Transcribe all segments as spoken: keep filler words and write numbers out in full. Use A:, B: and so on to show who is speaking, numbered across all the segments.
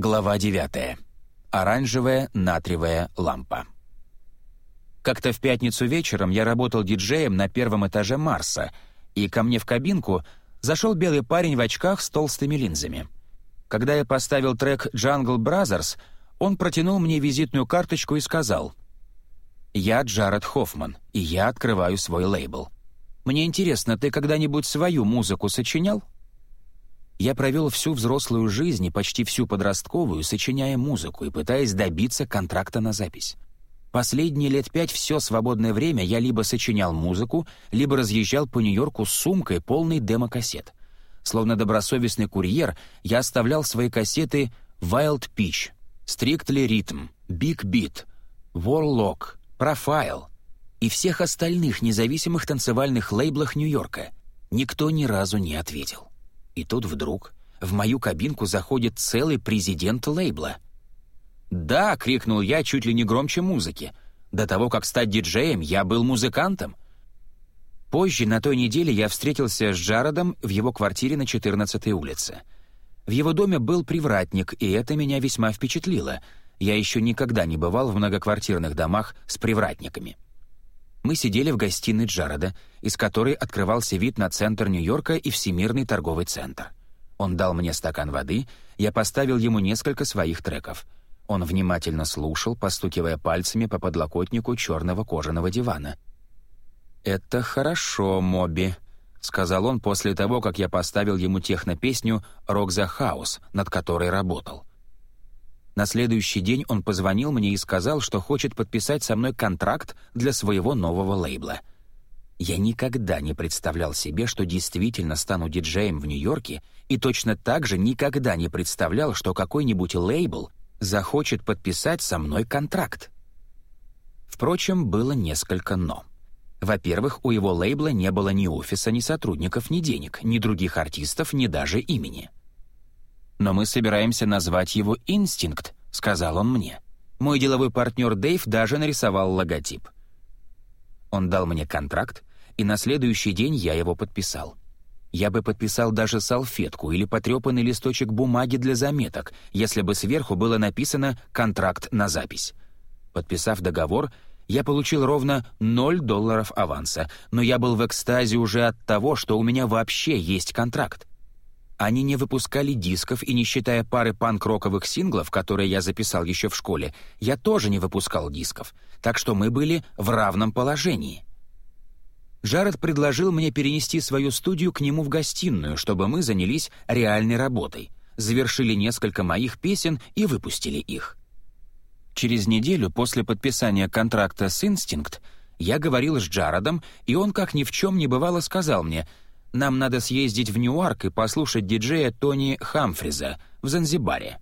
A: Глава девятая. Оранжевая натриевая лампа. Как-то в пятницу вечером я работал диджеем на первом этаже Марса, и ко мне в кабинку зашел белый парень в очках с толстыми линзами. Когда я поставил трек «Jungle Brothers», он протянул мне визитную карточку и сказал: «Я Джаред Хоффман, и я открываю свой лейбл. Мне интересно, ты когда-нибудь свою музыку сочинял?» Я провел всю взрослую жизнь и почти всю подростковую, сочиняя музыку и пытаясь добиться контракта на запись. Последние лет пять все свободное время я либо сочинял музыку, либо разъезжал по Нью-Йорку с сумкой, полной демо-кассет. Словно добросовестный курьер, я оставлял свои кассеты Wild Peach, Strictly Rhythm, Big Beat, Warlock, Profile и всех остальных независимых танцевальных лейблах Нью-Йорка. Никто ни разу не ответил. И тут вдруг в мою кабинку заходит целый президент лейбла. «Да!» — крикнул я чуть ли не громче музыки. До того, как стать диджеем, я был музыкантом. Позже, на той неделе, я встретился с Джаредом в его квартире на четырнадцатой улице. В его доме был привратник, и это меня весьма впечатлило. Я еще никогда не бывал в многоквартирных домах с привратниками. Мы сидели в гостиной Джареда, из которой открывался вид на центр Нью-Йорка и Всемирный торговый центр. Он дал мне стакан воды, я поставил ему несколько своих треков. Он внимательно слушал, постукивая пальцами по подлокотнику черного кожаного дивана. «Это хорошо, Моби», — сказал он после того, как я поставил ему технопесню «Rock the House», над которой работал. На следующий день он позвонил мне и сказал, что хочет подписать со мной контракт для своего нового лейбла. Я никогда не представлял себе, что действительно стану диджеем в Нью-Йорке, и точно так же никогда не представлял, что какой-нибудь лейбл захочет подписать со мной контракт. Впрочем, было несколько «но». Во-первых, у его лейбла не было ни офиса, ни сотрудников, ни денег, ни других артистов, ни даже имени. «Но мы собираемся назвать его «Инстинкт», — сказал он мне. Мой деловой партнер Дэйв даже нарисовал логотип. Он дал мне контракт, и на следующий день я его подписал. Я бы подписал даже салфетку или потрепанный листочек бумаги для заметок, если бы сверху было написано «Контракт на запись». Подписав договор, я получил ровно ноль долларов аванса, но я был в экстазе уже от того, что у меня вообще есть контракт. Они не выпускали дисков, и не считая пары панк-роковых синглов, которые я записал еще в школе, я тоже не выпускал дисков, так что мы были в равном положении. Джаред предложил мне перенести свою студию к нему в гостиную, чтобы мы занялись реальной работой, завершили несколько моих песен и выпустили их. Через неделю после подписания контракта с «Инстинкт» я говорил с Джаредом, и он, как ни в чем не бывало, сказал мне: «Нам надо съездить в Ньюарк и послушать диджея Тони Хамфриза в Занзибаре».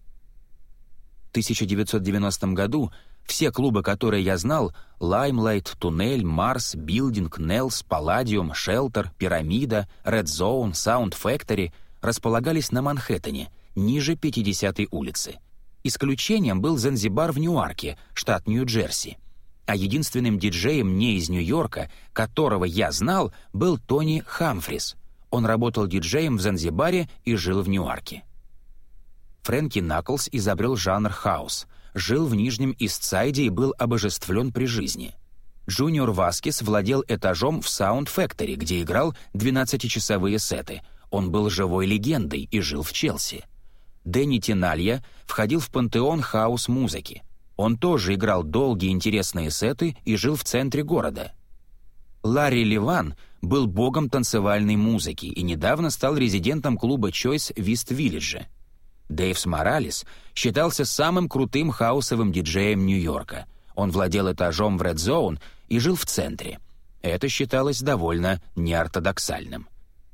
A: В тысяча девятьсот девяностом году все клубы, которые я знал — Limelight, Туннель, Марс, Билдинг, Нелс, Палладиум, Шелтер, Пирамида, Ред Зоун, Саунд Фэктори — располагались на Манхэттене, ниже пятидесятой улицы. Исключением был Занзибар в Ньюарке, штат Нью-Джерси. А единственным диджеем не из Нью-Йорка, которого я знал, был Тони Хамфриз. Он работал диджеем в Занзибаре и жил в Ньюарке. Фрэнки Наклз изобрел жанр хаус, жил в Нижнем Истсайде и был обожествлен при жизни. Джуниор Васкес владел этажом в Саунд Фэктори, где играл двенадцатичасовые сеты. Он был живой легендой и жил в Челси. Дэнни Тиналья входил в пантеон хаус-музыки. Он тоже играл долгие интересные сеты и жил в центре города. Ларри Ливан был богом танцевальной музыки и недавно стал резидентом клуба Choice в Ист-Виллидже. Дэйвс Моралес считался самым крутым хаусовым диджеем Нью-Йорка. Он владел этажом в Ред Зоун и жил в центре. Это считалось довольно неортодоксальным.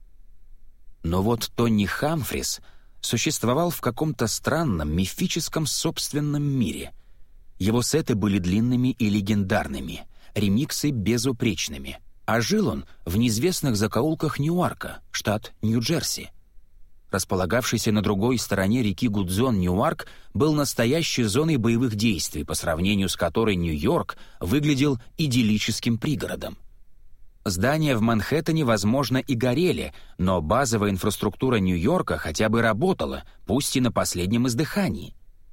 A: Но вот Тони Хамфриз существовал в каком-то странном, мифическом собственном мире. Его сеты были длинными и легендарными, ремиксы безупречными, а жил он в неизвестных закоулках Ньюарка, штат Нью-Джерси. Располагавшийся на другой стороне реки Гудзон Ньюарк был настоящей зоной боевых действий, по сравнению с которой Нью-Йорк выглядел идиллическим пригородом. Здания в Манхэттене, возможно, и горели, но базовая инфраструктура Нью-Йорка хотя бы работала, пусть и на последнем издыхании.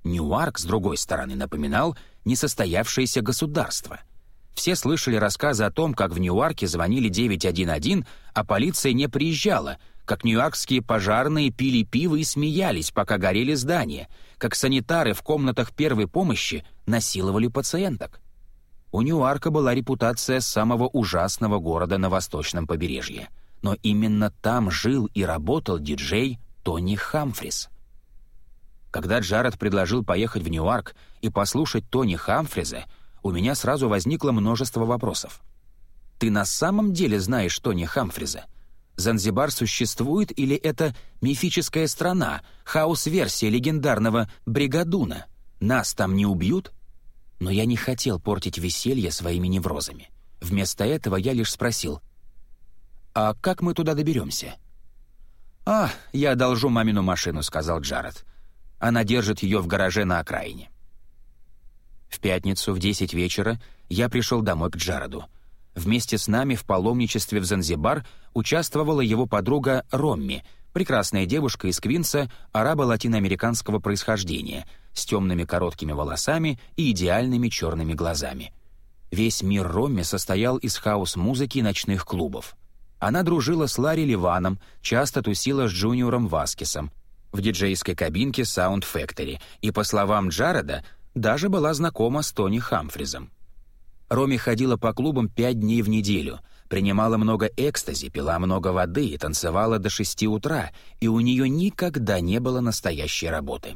A: Ньюарк, с другой стороны, напоминал несостоявшееся государство. Все слышали рассказы о том, как в Ньюарке звонили девять один один, а полиция не приезжала, как ньюаркские пожарные пили пиво и смеялись, пока горели здания, как санитары в комнатах первой помощи насиловали пациенток. У Ньюарка была репутация самого ужасного города на восточном побережье. Но именно там жил и работал диджей Тони Хамфрис. Когда Джаред предложил поехать в Ньюарк и послушать Тони Хамфриза, у меня сразу возникло множество вопросов. «Ты на самом деле знаешь Тони Хамфриза? Занзибар существует или это мифическая страна, хаос-версия легендарного Бригадуна? Нас там не убьют?» Но я не хотел портить веселье своими неврозами. Вместо этого я лишь спросил: «А как мы туда доберемся?» «А, я одолжу мамину машину», — сказал Джаред. «Она держит ее в гараже на окраине». В пятницу в десять вечера я пришел домой к Джареду. Вместе с нами в паломничестве в Занзибар участвовала его подруга Ромми, прекрасная девушка из Квинса, арабо-латиноамериканского происхождения, с темными короткими волосами и идеальными черными глазами. Весь мир Ромми состоял из хаос-музыки и ночных клубов. Она дружила с Ларри Ливаном, часто тусила с Джуниором Васкесом в диджейской кабинке Sound Factory и, по словам Джареда, даже была знакома с Тони Хамфризом. Ромми ходила по клубам пять дней в неделю, принимала много экстази, пила много воды и танцевала до шести утра, и у нее никогда не было настоящей работы.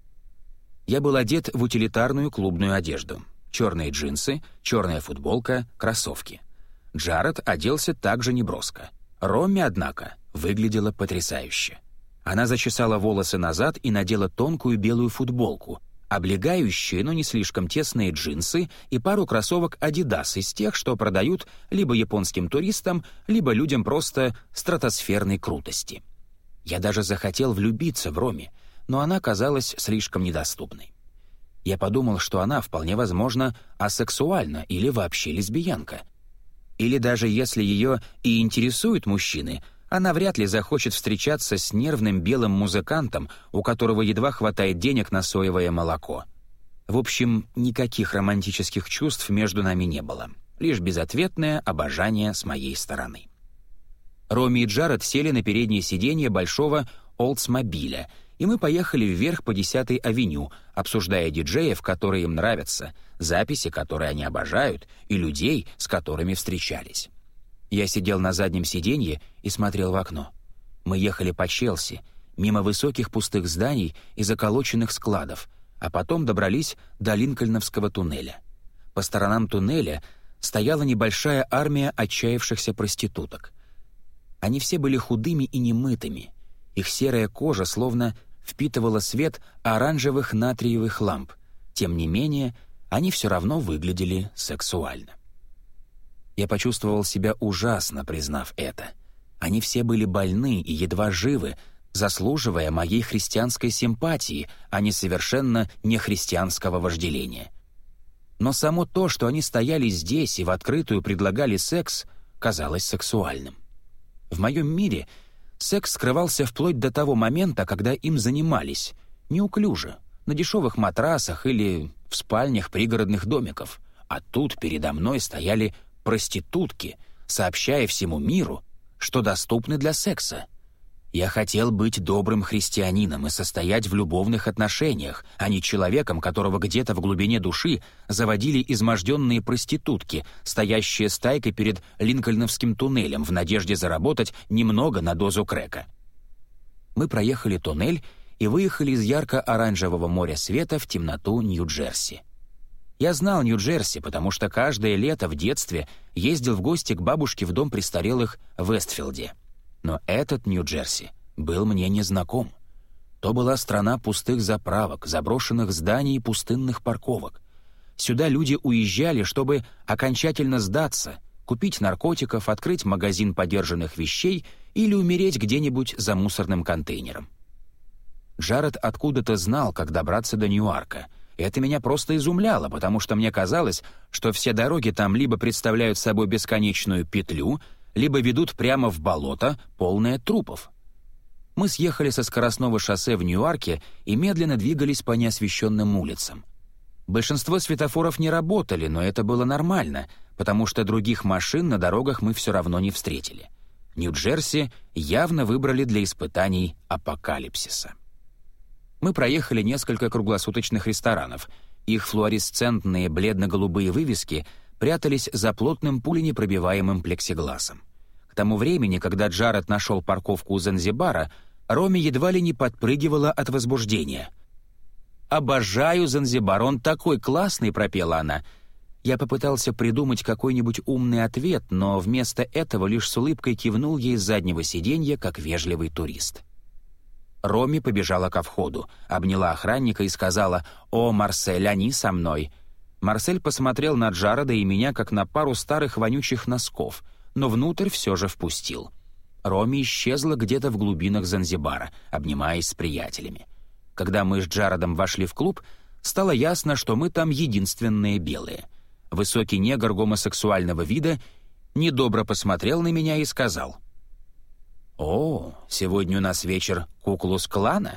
A: Я был одет в утилитарную клубную одежду. Черные джинсы, черная футболка, кроссовки. Джаред оделся также неброско. Ромми, однако, выглядела потрясающе. Она зачесала волосы назад и надела тонкую белую футболку, облегающие, но не слишком тесные джинсы и пару кроссовок Adidas из тех, что продают либо японским туристам, либо людям просто стратосферной крутости. Я даже захотел влюбиться в Ромми, но она казалась слишком недоступной. Я подумал, что она, вполне возможно, асексуальна или вообще лесбиянка. Или даже если ее и интересуют мужчины, она вряд ли захочет встречаться с нервным белым музыкантом, у которого едва хватает денег на соевое молоко. В общем, никаких романтических чувств между нами не было, лишь безответное обожание с моей стороны. Ромми и Джаред сели на переднее сиденье большого Олдсмобиля, и мы поехали вверх по десятой авеню, обсуждая диджеев, которые им нравятся, записи, которые они обожают, и людей, с которыми встречались. Я сидел на заднем сиденье и смотрел в окно. Мы ехали по Челси, мимо высоких пустых зданий и заколоченных складов, а потом добрались до Линкольновского туннеля. По сторонам туннеля стояла небольшая армия отчаявшихся проституток. Они все были худыми и немытыми. Их серая кожа словно впитывала свет оранжевых натриевых ламп. Тем не менее, они все равно выглядели сексуально. Я почувствовал себя ужасно, признав это. Они все были больны и едва живы, заслуживая моей христианской симпатии, а не совершенно нехристианского вожделения. Но само то, что они стояли здесь и в открытую предлагали секс, казалось сексуальным. В моем мире секс скрывался вплоть до того момента, когда им занимались, неуклюже, на дешевых матрасах или в спальнях пригородных домиков. А тут передо мной стояли проститутки, сообщая всему миру, что доступны для секса. Я хотел быть добрым христианином и состоять в любовных отношениях, а не человеком, которого где-то в глубине души заводили изможденные проститутки, стоящие стайкой перед Линкольновским туннелем в надежде заработать немного на дозу крэка. Мы проехали туннель и выехали из ярко-оранжевого моря света в темноту Нью-Джерси. Я знал Нью-Джерси, потому что каждое лето в детстве ездил в гости к бабушке в дом престарелых в Вестфилде. Но этот Нью-Джерси был мне незнаком. То была страна пустых заправок, заброшенных зданий и пустынных парковок. Сюда люди уезжали, чтобы окончательно сдаться, купить наркотиков, открыть магазин подержанных вещей или умереть где-нибудь за мусорным контейнером. Джаред откуда-то знал, как добраться до Ньюарка. Это меня просто изумляло, потому что мне казалось, что все дороги там либо представляют собой бесконечную петлю, либо ведут прямо в болото, полное трупов. Мы съехали со скоростного шоссе в Ньюарке и медленно двигались по неосвещенным улицам. Большинство светофоров не работали, но это было нормально, потому что других машин на дорогах мы все равно не встретили. Нью-Джерси явно выбрали для испытаний апокалипсиса. Мы проехали несколько круглосуточных ресторанов. Их флуоресцентные бледно-голубые вывески прятались за плотным пуленепробиваемым плексигласом. К тому времени, когда Джаред нашел парковку у Занзибара, Роми едва ли не подпрыгивала от возбуждения. «Обожаю Занзибар, он такой классный!» — пропела она. Я попытался придумать какой-нибудь умный ответ, но вместо этого лишь с улыбкой кивнул ей с заднего сиденья, как вежливый турист. Роми побежала ко входу, обняла охранника и сказала: «О, Марсель, они со мной». Марсель посмотрел на Джареда и меня, как на пару старых вонючих носков, но внутрь все же впустил. Роми исчезла где-то в глубинах Занзибара, обнимаясь с приятелями. Когда мы с Джаредом вошли в клуб, стало ясно, что мы там единственные белые. Высокий негр гомосексуального вида недобро посмотрел на меня и сказал: «О, сегодня у нас вечер Ку-Клукс-Клана?»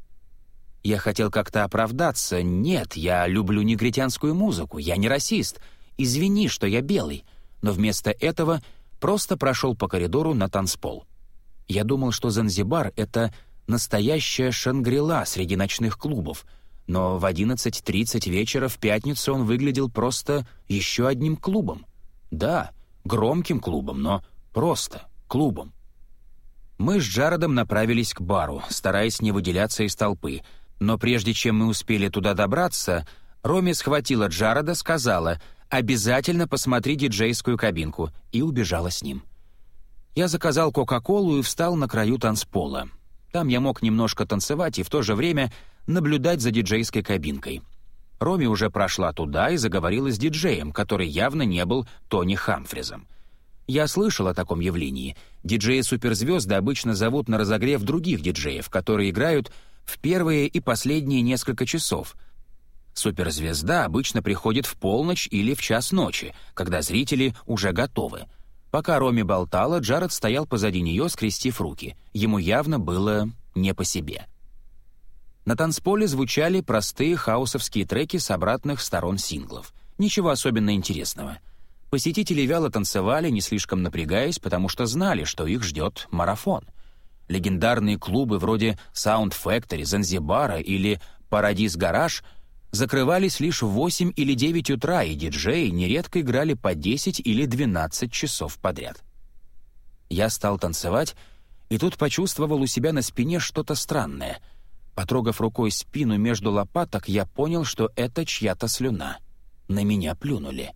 A: Я хотел как-то оправдаться. «Нет, я люблю негритянскую музыку, я не расист. Извини, что я белый». Но вместо этого просто прошел по коридору на танцпол. Я думал, что Занзибар — это настоящая Шангри-Ла среди ночных клубов, но в одиннадцать тридцать вечера в пятницу он выглядел просто еще одним клубом. Да, громким клубом, но просто клубом. Мы с Джаредом направились к бару, стараясь не выделяться из толпы, но прежде чем мы успели туда добраться, Роми схватила Джареда, сказала: «Обязательно посмотри диджейскую кабинку», и убежала с ним. Я заказал Кока-Колу и встал на краю танцпола. Там я мог немножко танцевать и в то же время наблюдать за диджейской кабинкой. Роми уже прошла туда и заговорила с диджеем, который явно не был Тони Хамфризом. Я слышал о таком явлении. Диджеи-суперзвезды обычно зовут на разогрев других диджеев, которые играют в первые и последние несколько часов. Суперзвезда обычно приходит в полночь или в час ночи, когда зрители уже готовы. Пока Роми болтала, Джаред стоял позади нее, скрестив руки. Ему явно было не по себе. На танцполе звучали простые хаусовские треки с обратных сторон синглов. Ничего особенно интересного. Посетители вяло танцевали, не слишком напрягаясь, потому что знали, что их ждет марафон. Легендарные клубы вроде Sound Factory, Занзибара или Paradise Garage закрывались лишь в восемь или девять утра, и диджеи нередко играли по десять или двенадцать часов подряд. Я стал танцевать, и тут почувствовал у себя на спине что-то странное. Потрогав рукой спину между лопаток, я понял, что это чья-то слюна. На меня плюнули.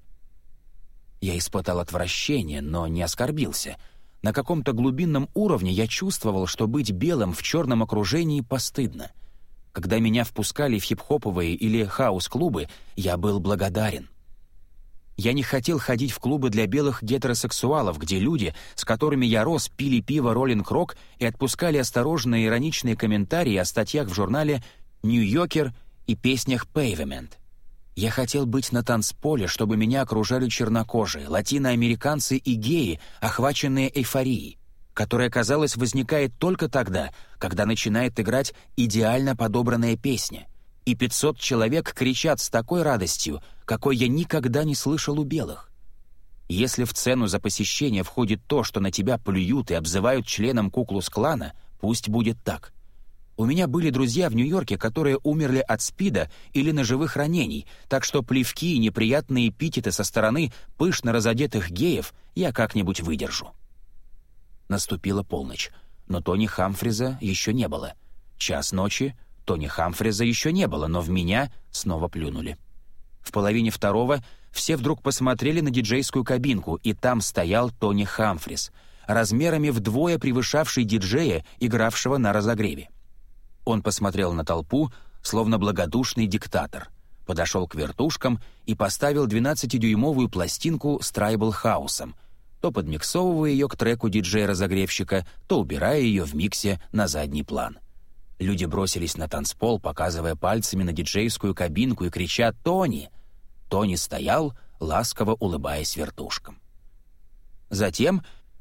A: Я испытал отвращение, но не оскорбился. На каком-то глубинном уровне я чувствовал, что быть белым в черном окружении постыдно. Когда меня впускали в хип-хоповые или хаус-клубы, я был благодарен. Я не хотел ходить в клубы для белых гетеросексуалов, где люди, с которыми я рос, пили пиво «Роллинг Рок» и отпускали осторожные ироничные комментарии о статьях в журнале «Нью-Йоркер» и песнях «Pavement». Я хотел быть на танцполе, чтобы меня окружали чернокожие, латиноамериканцы и геи, охваченные эйфорией, которая, казалось, возникает только тогда, когда начинает играть идеально подобранная песня, и пятьсот человек кричат с такой радостью, какой я никогда не слышал у белых. Если в цену за посещение входит то, что на тебя плюют и обзывают членом Ку-Клукс-Клана, пусть будет так. У меня были друзья в Нью-Йорке, которые умерли от СПИДа или ножевых ранений, так что плевки и неприятные эпитеты со стороны пышно разодетых геев я как-нибудь выдержу. Наступила полночь, но Тони Хамфриза еще не было. Час ночи, Тони Хамфриза еще не было, но в меня снова плюнули. В половине второго все вдруг посмотрели на диджейскую кабинку, и там стоял Тони Хамфриз, размерами вдвое превышавший диджея, игравшего на разогреве. Он посмотрел на толпу, словно благодушный диктатор, подошел к вертушкам и поставил двенадцатидюймовую пластинку с трайбл-хаусом, то подмиксовывая ее к треку диджея-разогревщика, то убирая ее в миксе на задний план. Люди бросились на танцпол, показывая пальцами на диджейскую кабинку и крича «Тони!». Тони стоял, ласково улыбаясь вертушкам. Затем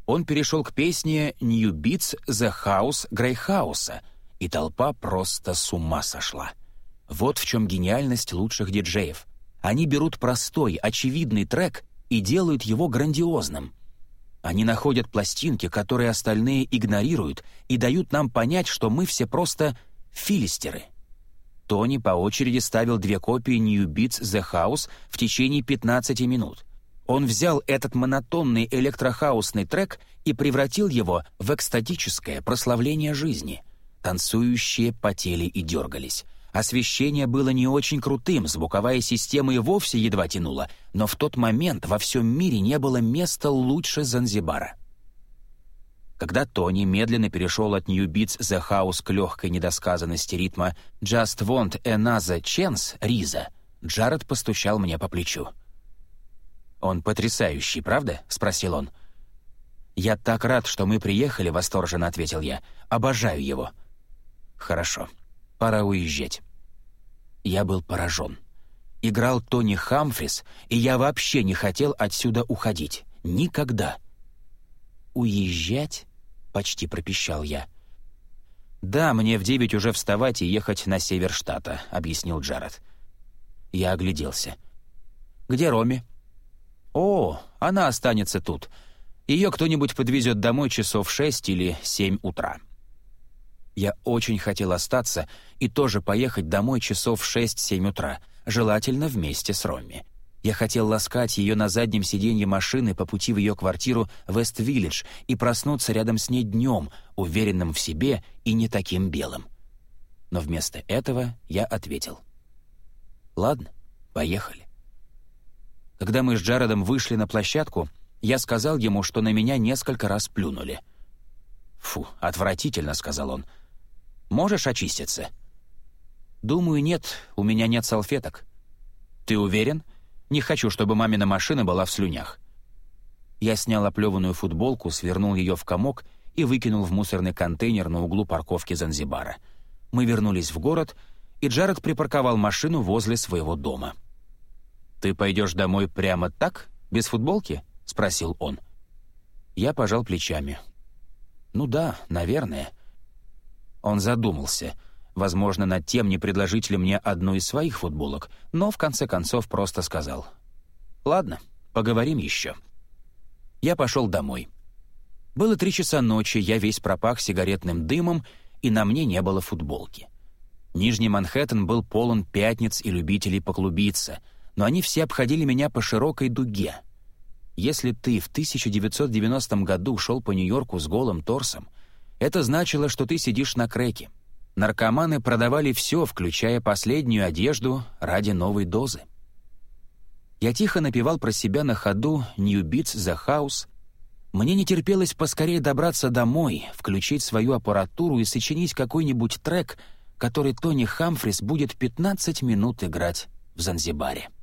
A: Он перешел к песне «New Beats The House Грейхауса», и толпа просто с ума сошла. Вот в чем гениальность лучших диджеев. Они берут простой, очевидный трек и делают его грандиозным. Они находят пластинки, которые остальные игнорируют, и дают нам понять, что мы все просто филистеры. Тони по очереди ставил две копии New Beats The House в течение пятнадцати минут. Он взял этот монотонный электрохаусный трек и превратил его в экстатическое прославление жизни. Танцующие потели и дергались. Освещение было не очень крутым, звуковая система и вовсе едва тянула, но в тот момент во всем мире не было места лучше Занзибара. Когда Тони медленно перешел от New Beats The House к легкой недосказанности ритма «Just Want Another Chance» Риза, Джаред постучал мне по плечу. «Он потрясающий, правда?» — спросил он. «Я так рад, что мы приехали», — восторженно ответил я. «Обожаю его». «Хорошо, пора уезжать». Я был поражен. Играл Тони Хамфрис, и я вообще не хотел отсюда уходить. Никогда. «Уезжать?» — почти пропищал я. «Да, мне в девять уже вставать и ехать на север штата», — объяснил Джаред. Я огляделся. «Где Роми?» «О, она останется тут. Ее кто-нибудь подвезет домой часов в шесть или семь утра». Я очень хотел остаться и тоже поехать домой часов в шесть-семь утра, желательно вместе с Ромми. Я хотел ласкать ее на заднем сиденье машины по пути в ее квартиру в Вест-Виллидж и проснуться рядом с ней днем, уверенным в себе и не таким белым. Но вместо этого я ответил: «Ладно, поехали». Когда мы с Джаредом вышли на площадку, я сказал ему, что на меня несколько раз плюнули. «Фу, отвратительно», — сказал он. «Можешь очиститься?» «Думаю, нет, у меня нет салфеток». «Ты уверен? Не хочу, чтобы мамина машина была в слюнях». Я снял оплеванную футболку, свернул ее в комок и выкинул в мусорный контейнер на углу парковки Занзибара. Мы вернулись в город, и Джаред припарковал машину возле своего дома. «Ты пойдешь домой прямо так, без футболки?» — спросил он. Я пожал плечами. «Ну да, наверное». Он задумался, возможно, над тем, не предложить ли мне одну из своих футболок, но в конце концов просто сказал: «Ладно, поговорим еще». Я пошел домой. Было три часа ночи, я весь пропах сигаретным дымом, и на мне не было футболки. Нижний Манхэттен был полон пятниц и любителей поклубиться, но они все обходили меня по широкой дуге. Если ты в тысяча девятьсот девяностом году шел по Нью-Йорку с голым торсом, это значило, что ты сидишь на крэке. Наркоманы продавали все, включая последнюю одежду, ради новой дозы. Я тихо напевал про себя на ходу «New Beats The House». Мне не терпелось поскорее добраться домой, включить свою аппаратуру и сочинить какой-нибудь трек, который Тони Хамфрис будет пятнадцать минут играть в Занзибаре.